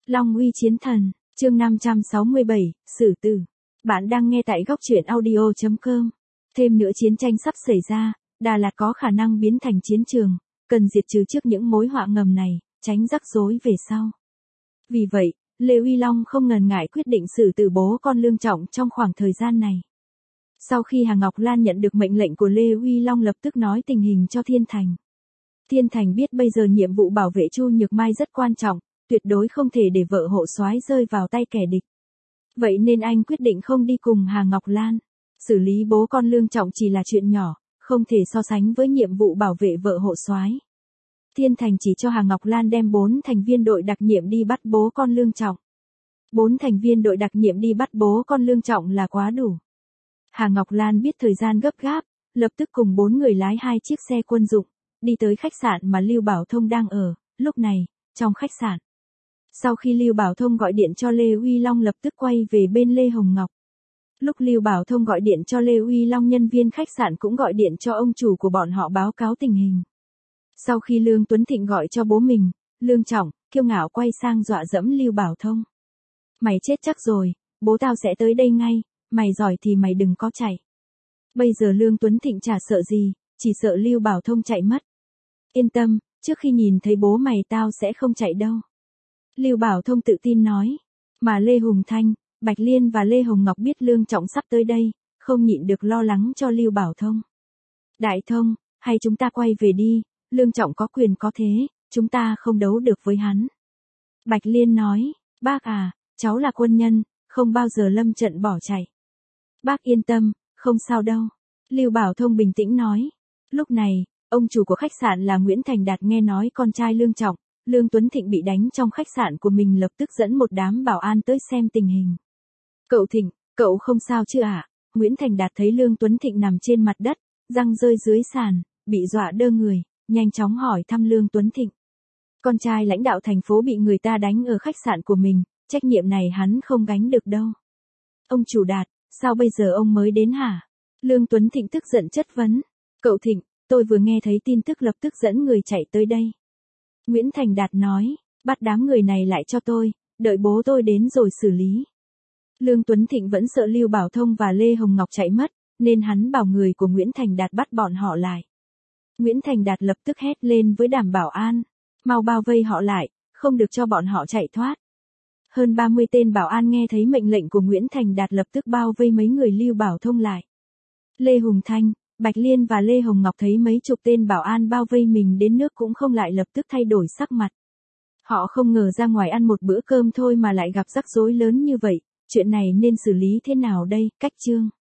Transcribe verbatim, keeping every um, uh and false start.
Long uy chiến thần, chương năm trăm sáu mươi bảy, Sử tử. Bạn đang nghe tại góc truyện audio chấm com. Thêm nữa chiến tranh sắp xảy ra, Đà Lạt có khả năng biến thành chiến trường, cần diệt trừ trước những mối họa ngầm này, tránh rắc rối về sau. Vì vậy, Lê Uy Long không ngần ngại quyết định xử tử bố con Lương Trọng trong khoảng thời gian này. Sau khi Hà Ngọc Lan nhận được mệnh lệnh của Lê Uy Long lập tức nói tình hình cho Thiên Thành. Thiên Thành biết bây giờ nhiệm vụ bảo vệ Chu Nhược Mai rất quan trọng, tuyệt đối không thể để vợ hộ soái rơi vào tay kẻ địch. Vậy nên anh quyết định không đi cùng Hà Ngọc Lan. Xử lý bố con Lương Trọng chỉ là chuyện nhỏ, không thể so sánh với nhiệm vụ bảo vệ vợ hộ soái. Thiên Thành chỉ cho Hà Ngọc Lan đem bốn thành viên đội đặc nhiệm đi bắt bố con Lương Trọng. Bốn thành viên đội đặc nhiệm đi bắt bố con Lương Trọng là quá đủ. Hà Ngọc Lan biết thời gian gấp gáp, lập tức cùng bốn người lái hai chiếc xe quân dụng, đi tới khách sạn mà Lưu Bảo Thông đang ở, lúc này, trong khách sạn. Sau khi Lưu Bảo Thông gọi điện cho Lê Uy Long lập tức quay về bên Lê Hồng Ngọc. Lúc Lưu Bảo Thông gọi điện cho Lê Uy Long, nhân viên khách sạn cũng gọi điện cho ông chủ của bọn họ báo cáo tình hình. Sau khi Lương Tuấn Thịnh gọi cho bố mình, Lương Trọng, kiêu ngạo quay sang dọa dẫm Lưu Bảo Thông. Mày chết chắc rồi, bố tao sẽ tới đây ngay, mày giỏi thì mày đừng có chạy. Bây giờ Lương Tuấn Thịnh chả sợ gì, chỉ sợ Lưu Bảo Thông chạy mất. Yên tâm, trước khi nhìn thấy bố mày tao sẽ không chạy đâu. Lưu Bảo Thông tự tin nói. Mà Lê Hùng Thanh, Bạch Liên và Lê Hồng Ngọc biết Lương Trọng sắp tới đây, không nhịn được lo lắng cho Lưu Bảo Thông. Đại Thông, hay chúng ta quay về đi, Lương Trọng có quyền có thế, chúng ta không đấu được với hắn. Bạch Liên nói, bác à, cháu là quân nhân, không bao giờ lâm trận bỏ chạy. Bác yên tâm, không sao đâu. Lưu Bảo Thông bình tĩnh nói. Lúc này, ông chủ của khách sạn là Nguyễn Thành Đạt nghe nói con trai Lương Trọng, Lương Tuấn Thịnh bị đánh trong khách sạn của mình lập tức dẫn một đám bảo an tới xem tình hình. Cậu Thịnh, cậu không sao chứ ạ? À? Nguyễn Thành Đạt thấy Lương Tuấn Thịnh nằm trên mặt đất, răng rơi dưới sàn, bị dọa đơ người, nhanh chóng hỏi thăm Lương Tuấn Thịnh. Con trai lãnh đạo thành phố bị người ta đánh ở khách sạn của mình, trách nhiệm này hắn không gánh được đâu. Ông chủ Đạt, sao bây giờ ông mới đến hả? Lương Tuấn Thịnh tức giận chất vấn. Cậu Thịnh, tôi vừa nghe thấy tin tức lập tức dẫn người chạy tới đây. Nguyễn Thành Đạt nói, bắt đám người này lại cho tôi, đợi bố tôi đến rồi xử lý. Lương Tuấn Thịnh vẫn sợ Lưu Bảo Thông và Lê Hồng Ngọc chạy mất, nên hắn bảo người của Nguyễn Thành Đạt bắt bọn họ lại. Nguyễn Thành Đạt lập tức hét lên với đám bảo an, mau bao vây họ lại, không được cho bọn họ chạy thoát. Hơn ba mươi tên bảo an nghe thấy mệnh lệnh của Nguyễn Thành Đạt lập tức bao vây mấy người Lưu Bảo Thông lại. Lê Hùng Thanh, Bạch Liên và Lê Hồng Ngọc thấy mấy chục tên bảo an bao vây mình đến nước cũng không lại lập tức thay đổi sắc mặt. Họ không ngờ ra ngoài ăn một bữa cơm thôi mà lại gặp rắc rối lớn như vậy, chuyện này nên xử lý thế nào đây? Cách chương.